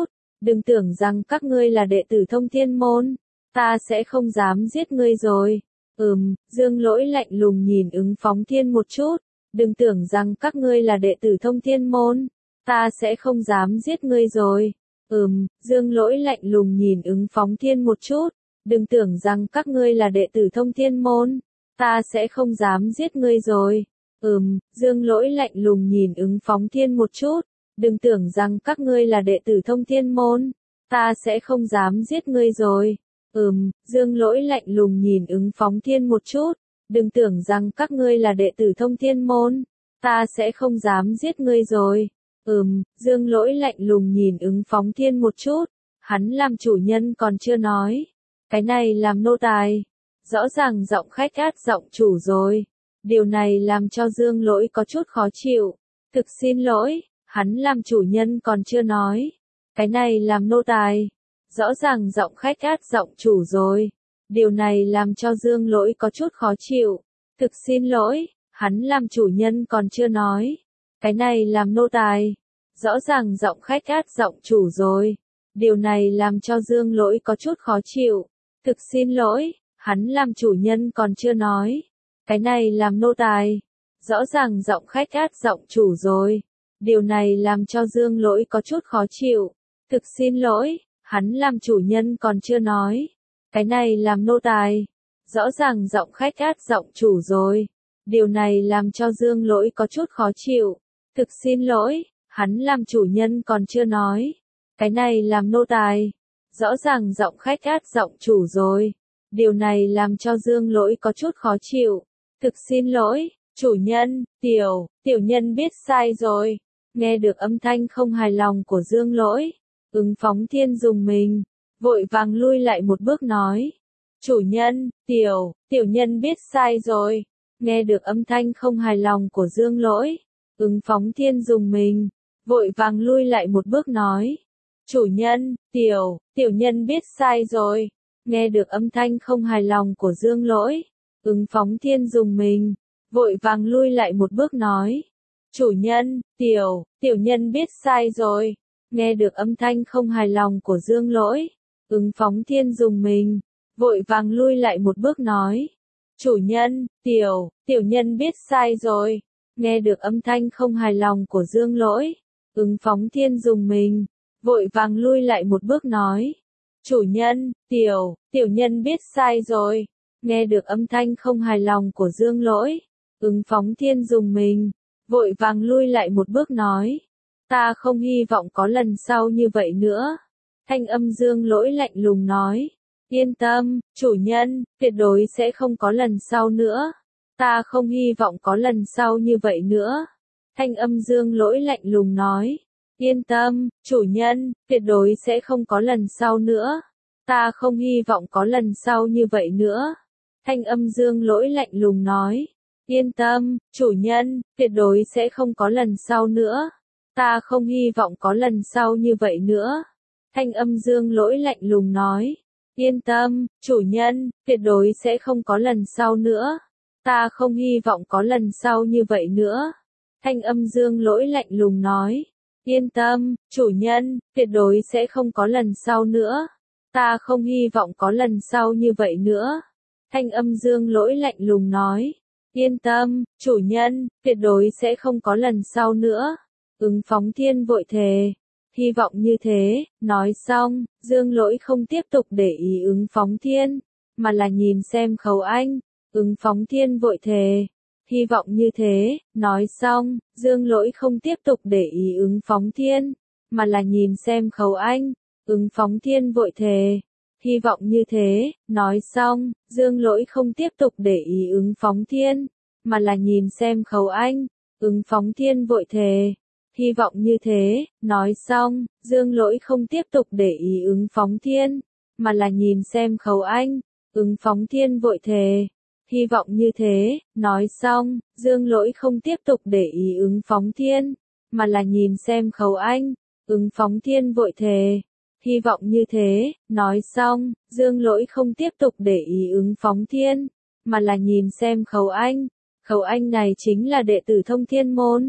[SPEAKER 1] đừng tưởng rằng các ngươi là đệ tử Thông Thiên Môn, ta sẽ không dám giết ngươi rồi. Ừm, Dương Lỗi lạnh lùng nhìn ứng phóng thiên một chút, đừng tưởng rằng các ngươi là đệ tử Thông Thiên Môn, ta sẽ không dám giết ngươi rồi. Ừm, Dương Lỗi lạnh lùng nhìn ứng phóng thiên một chút, đừng tưởng rằng các ngươi là đệ tử Thông Thiên Môn, ta sẽ không dám giết ngươi rồi. Ừm, Dương Lỗi lạnh lùng nhìn ứng phóng thiên một chút, đừng tưởng rằng các ngươi là đệ tử Thông Thiên Môn, ta sẽ không dám giết ngươi rồi. Ừm, Dương Lỗi lạnh lùng nhìn ứng phóng thiên một chút, đừng tưởng rằng các ngươi là đệ tử Thông Thiên Môn, ta sẽ không dám giết ngươi rồi. Ừm, Dương Lỗi lạnh lùng nhìn ứng phóng thiên một chút, hắn làm chủ nhân còn chưa nói, cái này làm nô tài, rõ ràng giọng khách át giọng chủ rồi. Điều này làm cho Dương Lỗi có chút khó chịu. Thực xin lỗi, hắn làm chủ nhân còn chưa nói, cái này làm nô tài, rõ ràng giọng khách át giọng chủ rồi. Điều này làm cho Dương Lỗi có chút khó chịu. Thực xin lỗi, hắn làm chủ nhân còn chưa nói, cái này làm nô tài, rõ ràng giọng khách át giọng chủ rồi. Điều này làm cho Dương Lỗi có chút khó chịu. Thực xin lỗi, hắn làm chủ nhân còn chưa nói, cái này làm nô tài, rõ ràng giọng khách át giọng chủ rồi. Điều này làm cho Dương Lỗi có chút khó chịu. Thực xin lỗi, hắn làm chủ nhân còn chưa nói, cái này làm nô tài, rõ ràng giọng khách át giọng chủ rồi. Điều này làm cho Dương Lỗi có chút khó chịu. Thực xin lỗi, hắn làm chủ nhân còn chưa nói, cái này làm nô tài, rõ ràng giọng khách át giọng chủ rồi. Điều này làm cho Dương Lỗi có chút khó chịu. Thực xin lỗi, chủ nhân, tiểu, tiểu nhân biết sai rồi. Nghe được âm thanh không hài lòng của Dương Lỗi, ứng phóng thiên dùng mình, vội vàng lui lại một bước nói. Chủ nhân, tiểu, tiểu nhân biết sai rồi. Nghe được âm thanh không hài lòng của Dương Lỗi, ứng phóng thiên dùng mình, vội vàng lui lại một bước nói. Chủ nhân, tiểu, tiểu nhân biết sai rồi. Nghe được âm thanh không hài lòng của Dương Lỗi, ứng phóng thiên dùng mình, vội vàng lui lại một bước nói. Chủ nhân, tiểu, tiểu nhân biết sai rồi. Nghe được âm thanh không hài lòng của Dương Lỗi, ứng phóng thiên dùng mình, vội vàng lui lại một bước nói. Chủ nhân, tiểu, tiểu nhân biết sai rồi. Nghe được âm thanh không hài lòng của Dương Lỗi, ứng phóng thiên dùng mình, vội vàng lui lại một bước nói. Chủ nhân, tiểu, tiểu nhân biết sai rồi. Nghe được âm thanh không hài lòng của Dương Lỗi, ứng phóng thiên dùng mình, vội vàng lui lại một bước nói. Ta không hy vọng có lần sau như vậy nữa. Thanh âm Dương Lỗi lạnh lùng nói. Yên tâm, chủ nhân, tuyệt đối sẽ không có lần sau nữa. Ta không hy vọng có lần sau như vậy nữa. Thanh âm Dương Lỗi lạnh lùng nói. Yên tâm, chủ nhân, tuyệt đối sẽ không có lần sau nữa. Ta không hy vọng có lần sau như vậy nữa. Thanh âm Dương Lỗi lạnh lùng nói. Yên tâm, chủ nhân, tuyệt đối sẽ không có lần sau nữa. Ta không hy vọng có lần sau như vậy nữa. Thanh âm Dương Lỗi lạnh lùng nói. Yên tâm, chủ nhân, tuyệt đối sẽ không có lần sau nữa. Ta không hy vọng có lần sau như vậy nữa. Thanh âm Dương Lỗi lạnh lùng nói. Yên tâm, chủ nhân, tuyệt đối sẽ không có lần sau nữa. Ta không hy vọng có lần sau như vậy nữa. Thanh âm Dương Lỗi lạnh lùng nói. Yên tâm, chủ nhân, tuyệt đối sẽ không có lần sau nữa. Ứng phóng thiên vội thề. Hy vọng như thế, nói xong, Dương Lỗi không tiếp tục để ý ứng phóng thiên, mà là nhìn xem Khấu Anh. Ứng phóng thiên vội thề. Hy vọng như thế, nói xong, Dương Lỗi không tiếp tục để ý ứng phóng thiên, mà là nhìn xem Khấu Anh. Ứng phóng thiên vội thề. Hy vọng như thế, nói xong, Dương Lỗi không tiếp tục để ý ứng phóng thiên, mà là nhìn xem Khấu Anh. Ứng phóng thiên vội thề. Hy vọng như thế, nói xong, Dương Lỗi không tiếp tục để ý ứng phóng thiên, mà là nhìn xem Khấu Anh. Ứng phóng thiên vội thề. Hy vọng như thế, nói xong, Dương Lỗi không tiếp tục để ý ứng phóng thiên, mà là nhìn xem Khấu Anh. Ứng phóng thiên vội thề. Hy vọng như thế, nói xong, Dương Lỗi không tiếp tục để ý ứng phóng thiên, mà là nhìn xem Khấu Anh. Khấu Anh này chính là đệ tử Thông Thiên Môn.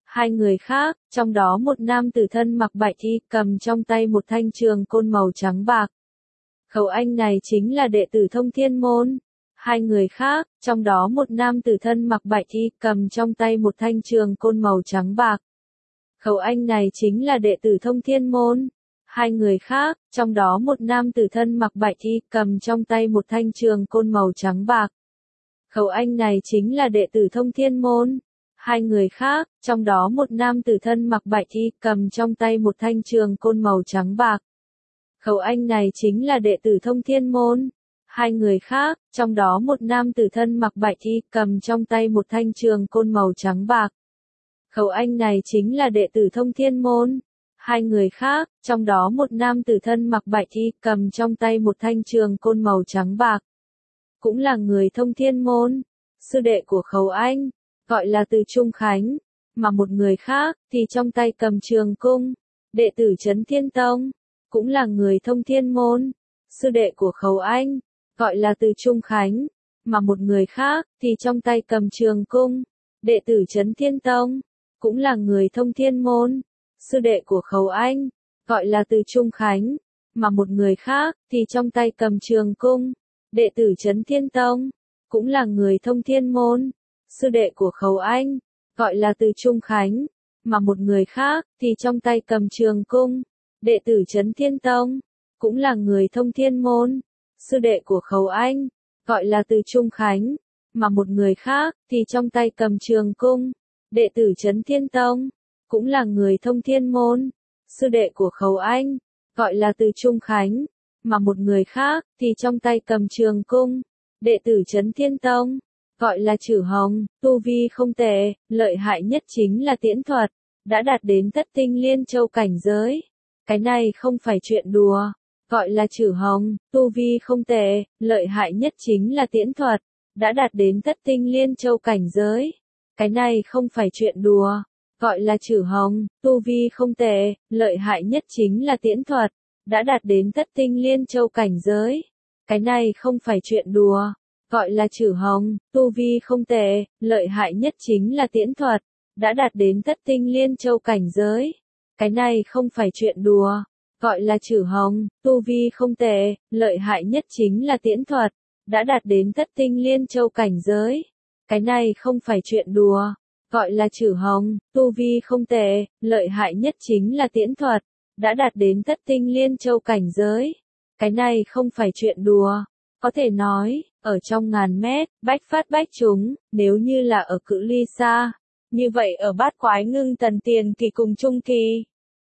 [SPEAKER 1] Hai người khác, trong đó một nam tử thân mặc bạch y, cầm trong tay một thanh trường côn màu trắng bạc. Khẩu anh này chính là đệ tử Thông Thiên Môn. Hai người khác, trong đó một nam tử thân mặc bạch y, cầm trong tay một thanh trường côn màu trắng bạc. Khẩu anh này chính là đệ tử Thông Thiên Môn. Hai người khác, trong đó một nam tử thân mặc bạch y, cầm trong tay một thanh trường côn màu trắng bạc. Khẩu anh này chính là đệ tử Thông Thiên Môn. Hai người khác, trong đó một nam tử thân mặc bạch y, cầm trong tay một thanh trường côn màu trắng bạc. Khẩu anh này chính là đệ tử Thông Thiên Môn. Hai người khác, trong đó một nam tử thân mặc bạch y, cầm trong tay một thanh trường côn màu trắng bạc. Khẩu anh này chính là đệ tử Thông Thiên Môn. Hai người khác, trong đó một nam tử thân mặc bạch y, cầm trong tay một thanh trường côn màu trắng bạc. Cũng là người Thông Thiên Môn. Sư đệ của Khẩu Anh, gọi là Từ Trung Khánh, mà một người khác, thì trong tay cầm trường cung, đệ tử Trấn Thiên Tông, cũng là người Thông Thiên Môn. Sư đệ của Khẩu Anh, gọi là Từ Trung Khánh, mà một người khác, thì trong tay cầm trường cung, đệ tử Trấn Thiên Tông, cũng là người Thông Thiên Môn. Sư đệ của Khẩu Anh, gọi là Từ Trung Khánh, mà một người khác, thì trong tay cầm trường cung, đệ tử Trấn Thiên Tông, cũng là người Thông Thiên Môn. Sư đệ của Khẩu Anh, gọi là Từ Trung Khánh, mà một người khác, thì trong tay cầm trường cung, đệ tử Trấn Thiên Tông, cũng là người Thông Thiên Môn. Sư đệ của Khẩu Anh, gọi là Từ Trung Khánh, mà một người khác, thì trong tay cầm trường cung, đệ tử Trấn Thiên Tông, cũng là người Thông Thiên Môn. Sư đệ của Khẩu Anh, gọi là Từ Trung Khánh, mà một người khác, thì trong tay cầm trường cung, đệ tử Trấn Thiên Tông, gọi là Trử Hồng, tu vi không tệ, lợi hại nhất chính là tiễn thuật, đã đạt đến thất tinh liên châu cảnh giới. Cái này không phải chuyện đùa, gọi là Trử Hồng, tu vi không tệ, lợi hại nhất chính là tiễn thuật, đã đạt đến thất tinh liên châu cảnh giới. Cái này không phải chuyện đùa, gọi là Trử Hồng, tu vi không tệ, lợi hại nhất chính là tiễn thuật, đã đạt đến thất tinh liên châu cảnh giới. Cái này không phải chuyện đùa, gọi là Trử Hồng, tu vi không tệ, lợi hại nhất chính là tiễn thuật, đã đạt đến thất tinh liên châu cảnh giới. Cái này không phải chuyện đùa, gọi là Trử Hồng, tu vi không tệ, lợi hại nhất chính là tiễn thuật, đã đạt đến thất tinh liên châu cảnh giới. Cái này không phải chuyện đùa, gọi là Trử Hồng, tu vi không tệ, lợi hại nhất chính là tiễn thuật, đã đạt đến thất tinh liên châu cảnh giới. Cái này không phải chuyện đùa. Có thể nói, ở trong ngàn mét, bách phát bách trúng, nếu như là ở cự ly xa. Như vậy ở bát quái ngưng tần tiền kỳ cùng trung kỳ.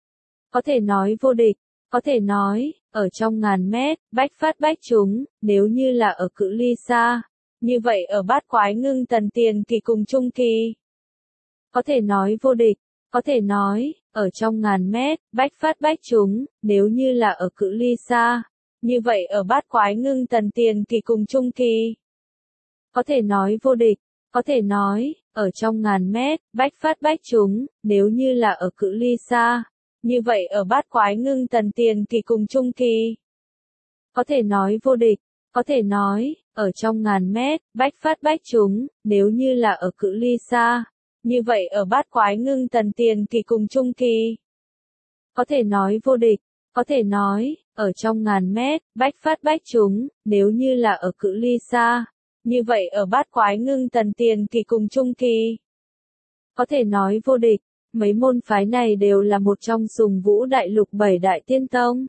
[SPEAKER 1] Có thể nói vô địch. Có thể nói, ở trong ngàn mét, bách phát bách trúng, nếu như là ở cự ly xa. Như vậy ở bát quái ngưng tần tiền kỳ cùng trung kỳ. Có thể nói vô địch. Có thể nói, ở trong ngàn mét, bách phát bách trúng, nếu như là ở cự ly xa. Như vậy ở bát quái ngưng tần tiền kỳ cùng trung kỳ. Có thể nói vô địch. Có thể nói, ở trong ngàn mét, bách phát bách trúng, nếu như là ở cự ly xa. Như vậy ở bát quái ngưng tần tiền kỳ cùng trung kỳ. Có thể nói vô địch. Có thể nói, ở trong ngàn mét, bách phát bách trúng, nếu như là ở cự ly xa. Như vậy ở bát quái ngưng tần tiền kỳ cùng trung kỳ. Có thể nói vô địch. Có thể nói, ở trong ngàn mét, bách phát bách trúng, nếu như là ở cự ly xa. Như vậy ở bát quái ngưng tần tiền kỳ cùng trung kỳ. Có thể nói vô địch. Mấy môn phái này đều là một trong sùng vũ đại lục bảy đại tiên tông.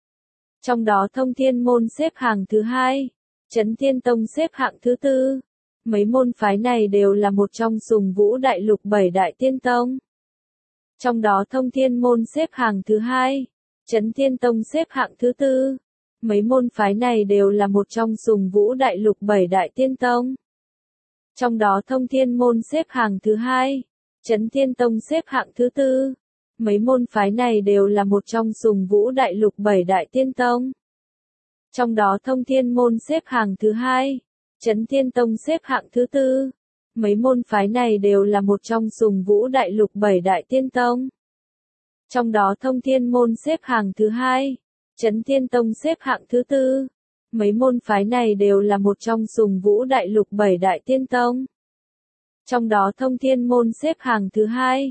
[SPEAKER 1] Trong đó Thông Thiên Môn xếp hạng thứ hai, Trấn Thiên Tông xếp hạng thứ tư. Mấy môn phái này đều là một trong sùng vũ đại lục bảy đại tiên tông. Trong đó Thông Thiên Môn xếp hạng thứ hai, Trấn Thiên Tông xếp hạng thứ tư. Mấy môn phái này đều là một trong sùng vũ đại lục bảy đại tiên tông. Trong đó Thông Thiên Môn xếp hạng thứ hai, Trấn Thiên Tông xếp hạng thứ tư. Mấy môn phái này đều là một trong sùng vũ đại lục bảy đại tiên tông. Trong đó Thông Thiên Môn xếp hạng thứ hai, Trấn Thiên Tông xếp hạng thứ tư. Mấy môn phái này đều là một trong sùng vũ đại lục bảy đại tiên tông. Trong đó Thông Thiên Môn xếp hạng thứ hai, Trấn Thiên Tông xếp hạng thứ tư. Mấy môn phái này đều là một trong sùng vũ đại lục bảy đại tiên tông. Trong đó Thông Thiên Môn xếp hạng thứ hai,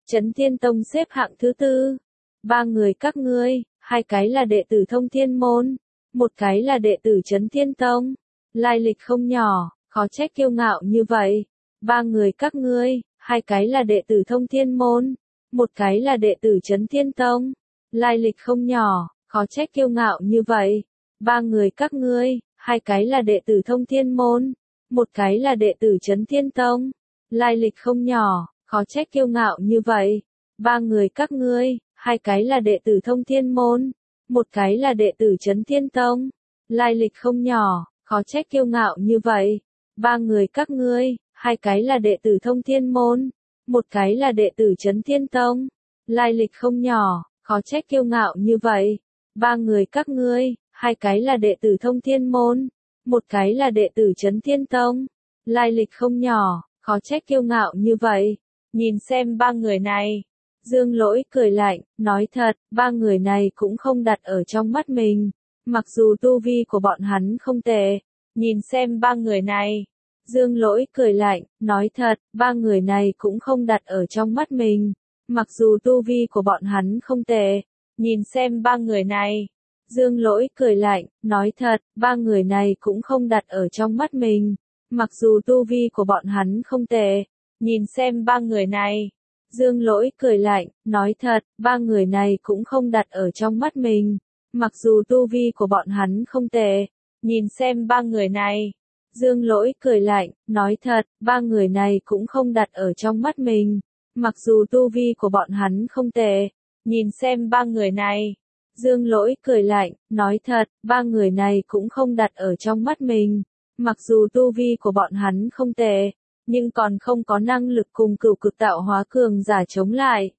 [SPEAKER 1] Chấn Thiên Tông xếp hạng thứ tư. Ba người các ngươi, hai cái là đệ tử Thông Thiên Môn, một cái là đệ tử Chấn Thiên Tông. Lai lịch không nhỏ, khó trách kiêu ngạo như vậy. Ba người các ngươi, hai cái là đệ tử Thông Thiên Môn, một cái là đệ tử Chấn Thiên Tông. Lai lịch không nhỏ, khó trách kiêu ngạo như vậy. Ba người các ngươi, hai cái là đệ tử Thông Thiên Môn, một cái là đệ tử Chấn Thiên Tông. Lai lịch không nhỏ, khó trách kiêu ngạo như vậy. Ba người các ngươi, hai cái là đệ tử Thông Thiên Môn, một cái là đệ tử Chấn Thiên Tông. Lai lịch không nhỏ, khó trách kiêu ngạo như vậy. Ba người các ngươi, hai cái là đệ tử Thông Thiên Môn, một cái là đệ tử Chấn Thiên Tông. Lai lịch không nhỏ, khó trách kiêu ngạo như vậy. Ba người các ngươi, hai cái là đệ tử Thông Thiên Môn, một cái là đệ tử Chấn Thiên Tông. Lai lịch không nhỏ, khó trách kiêu ngạo như vậy. Nhìn xem ba người này. Dương Lỗi cười lạnh, nói thật, ba người này cũng không đặt ở trong mắt mình. Mặc dù tu vi của bọn hắn không tệ. Nhìn xem ba người này. Dương Lỗi cười lạnh, nói thật, ba người này cũng không đặt ở trong mắt mình. Mặc dù tu vi của bọn hắn không tệ. Nhìn xem ba người này. Dương Lỗi cười lạnh, nói thật, ba người này cũng không đặt ở trong mắt mình. Mặc dù tu vi của bọn hắn không tệ. Nhìn xem ba người này. Dương Lỗi cười lạnh, nói thật, ba người này cũng không đặt ở trong mắt mình. Mặc dù tu vi của bọn hắn không tệ. Nhìn xem ba người này. Dương Lỗi cười lạnh, nói thật, ba người này cũng không đặt ở trong mắt mình. Mặc dù tu vi của bọn hắn không tệ. Nhìn xem ba người này. Dương Lỗi cười lạnh, nói thật, ba người này cũng không đặt ở trong mắt mình. Mặc dù tu vi của bọn hắn không tệ, nhưng còn không có năng lực cùng cửu cực tạo hóa cường giả chống lại.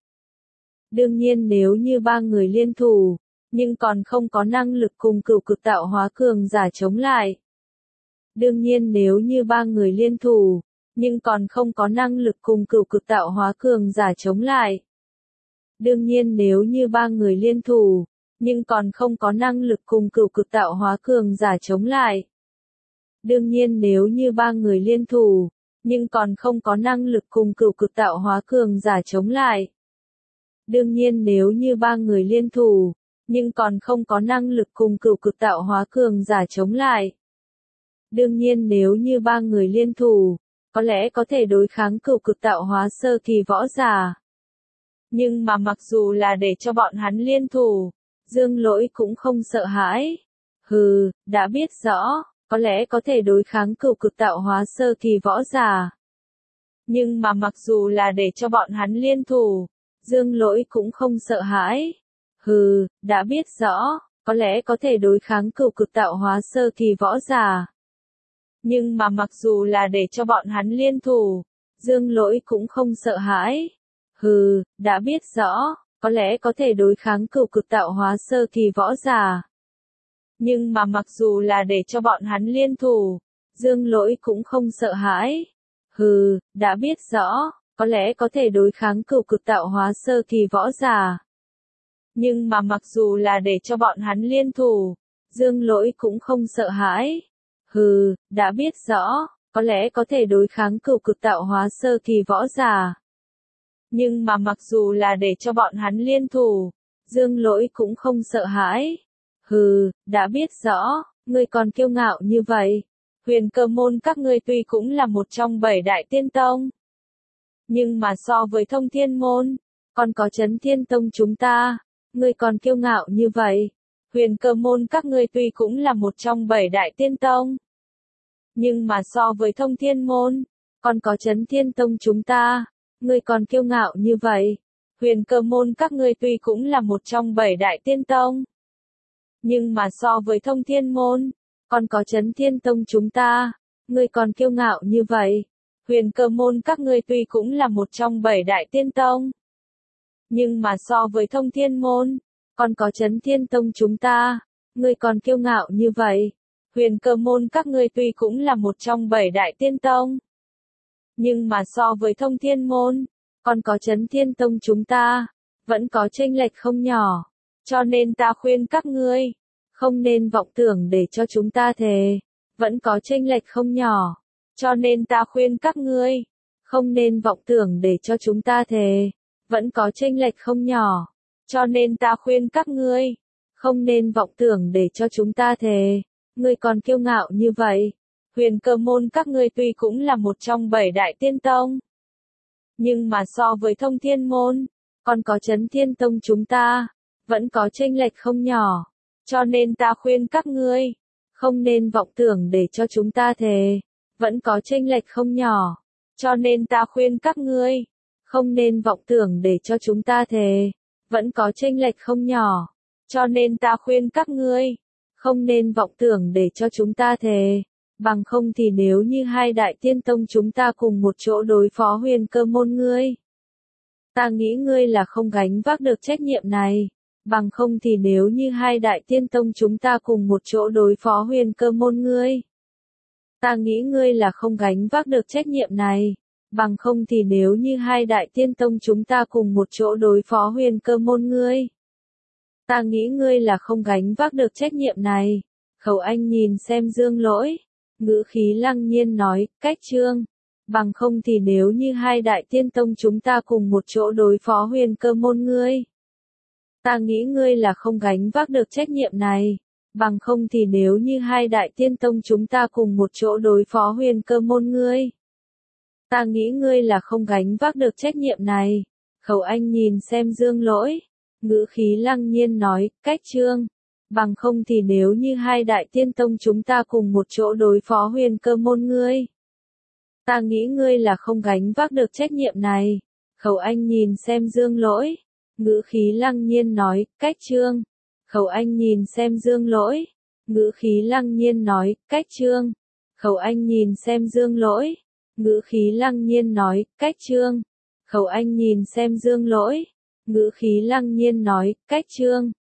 [SPEAKER 1] Đương nhiên nếu như ba người liên thủ, nhưng còn không có năng lực cùng cửu cực tạo hóa cường giả chống lại. Đương nhiên nếu như ba người liên thủ, nhưng còn không có năng lực cùng cửu cực tạo hóa cường giả chống lại. Đương nhiên nếu như ba người liên thủ, nhưng còn không có năng lực cùng cửu cực tạo hóa cường giả chống lại. Đương nhiên nếu như ba người liên thủ, nhưng còn không có năng lực cùng cửu cực tạo hóa cường giả chống lại. Đương nhiên nếu như ba người liên thủ, nhưng còn không có năng lực cùng cửu cực tạo hóa cường giả chống lại. Đương nhiên nếu như ba người liên thủ, có lẽ có thể đối kháng cửu cực tạo hóa sơ kỳ võ giả. Nhưng mà mặc dù là để cho bọn hắn liên thủ, Dương Lỗi cũng không sợ hãi. Hừ, đã biết rõ, có lẽ có thể đối kháng cửu cực tạo hóa sơ kỳ võ giả. Nhưng mà mặc dù là để cho bọn hắn liên thủ, Dương Lỗi cũng không sợ hãi. Hừ, đã biết rõ, có lẽ có thể đối kháng cửu cực tạo hóa sơ kỳ võ giả. Nhưng mà mặc dù là để cho bọn hắn liên thủ, Dương Lỗi cũng không sợ hãi. Hừ, đã biết rõ, có lẽ có thể đối kháng cửu cực tạo hóa sơ kỳ võ giả. Nhưng mà mặc dù là để cho bọn hắn liên thủ, Dương Lỗi cũng không sợ hãi. Hừ, đã biết rõ, có lẽ có thể đối kháng cửu cực tạo hóa sơ kỳ võ giả. Nhưng mà mặc dù là để cho bọn hắn liên thủ, Dương Lỗi cũng không sợ hãi. Hừ, đã biết rõ, có lẽ có thể đối kháng cửu cực tạo hóa sơ kỳ võ giả. Nhưng mà mặc dù là để cho bọn hắn liên thủ, Dương Lỗi cũng không sợ hãi. Hừ, đã biết rõ, ngươi còn kiêu ngạo như vậy. Huyền Cơ môn các ngươi tuy cũng là một trong bảy đại tiên tông. Nhưng mà so với Thông Thiên môn, còn có Chấn Thiên Tông chúng ta, ngươi còn kiêu ngạo như vậy. Huyền Cơ môn các ngươi tuy cũng là một trong bảy đại tiên tông. Nhưng mà so với Thông Thiên môn, còn có Chấn Thiên Tông chúng ta, ngươi còn kiêu ngạo như vậy. Huyền Cơ môn các ngươi tuy cũng là một trong bảy đại tiên tông. Nhưng mà so với Thông Thiên môn, còn có Chấn Thiên Tông chúng ta, ngươi còn kiêu ngạo như vậy. Huyền Cơ môn các ngươi tuy cũng là một trong bảy đại tiên tông. Nhưng mà so với Thông Thiên môn, còn có Chấn Thiên Tông chúng ta, ngươi còn kiêu ngạo như vậy. Huyền Cơ môn các ngươi tuy cũng là một trong bảy đại tiên tông. Nhưng mà so với Thông Thiên môn, còn có Chấn Thiên Tông chúng ta, vẫn có chênh lệch không nhỏ. Cho nên ta khuyên các ngươi, không nên vọng tưởng để cho chúng ta thề. Vẫn có chênh lệch không nhỏ. Cho nên ta khuyên các ngươi, không nên vọng tưởng để cho chúng ta thề. vẫn có chênh lệch không nhỏ. Cho nên ta khuyên các ngươi, không nên vọng tưởng để cho chúng ta thề. Ngươi còn kiêu ngạo như vậy. Huyền Cơ môn các ngươi tuy cũng là một trong bảy đại tiên tông, nhưng mà so với Thông Thiên môn, còn có Chấn Thiên tông chúng ta, vẫn có chênh lệch không nhỏ. Cho nên ta khuyên các ngươi, không nên vọng tưởng để cho chúng ta thề, vẫn có chênh lệch không nhỏ. Cho nên ta khuyên các ngươi, không nên vọng tưởng để cho chúng ta thề, vẫn có chênh lệch không nhỏ. Cho nên ta khuyên các ngươi, không nên vọng tưởng để cho chúng ta thề, bằng không thì nếu như hai đại tiên tông chúng ta cùng một chỗ đối phó Huyền Cơ môn ngươi, ta nghĩ ngươi là không gánh vác được trách nhiệm này. Bằng không thì nếu như hai đại tiên tông chúng ta cùng một chỗ đối phó Huyền Cơ môn ngươi, ta nghĩ ngươi là không gánh vác được trách nhiệm này. Bằng không thì nếu như hai đại tiên tông chúng ta cùng một chỗ đối phó Huyền Cơ môn ngươi, ta nghĩ ngươi là không gánh vác được trách nhiệm này. Khẩu Anh nhìn xem Dương Lỗi, ngữ khí lăng nhiên nói, cách trương. Bằng không thì nếu như hai đại tiên tông chúng ta cùng một chỗ đối phó Huyền Cơ môn ngươi, ta nghĩ ngươi là không gánh vác được trách nhiệm này. Bằng không thì nếu như hai đại tiên tông chúng ta cùng một chỗ đối phó Huyền Cơ môn ngươi, ta nghĩ ngươi là không gánh vác được trách nhiệm này. Khẩu Anh nhìn xem Dương Lỗi, ngữ khí lăng nhiên nói, cách trương. Bằng không thì nếu như hai đại tiên tông chúng ta cùng một chỗ đối phó Huyền Cơ môn ngươi, ta nghĩ ngươi là không gánh vác được trách nhiệm này. Khẩu Anh nhìn xem Dương Lỗi, ngữ khí lăng nhiên nói, cách trương. Khẩu Anh nhìn xem Dương Lỗi, ngữ khí lăng nhiên nói, cách trương. Khẩu Anh nhìn xem Dương Lỗi, ngữ khí lăng nhiên nói, cách trương. Khẩu Anh nhìn xem Dương Lỗi, ngữ khí lăng nhiên nói, cách trương.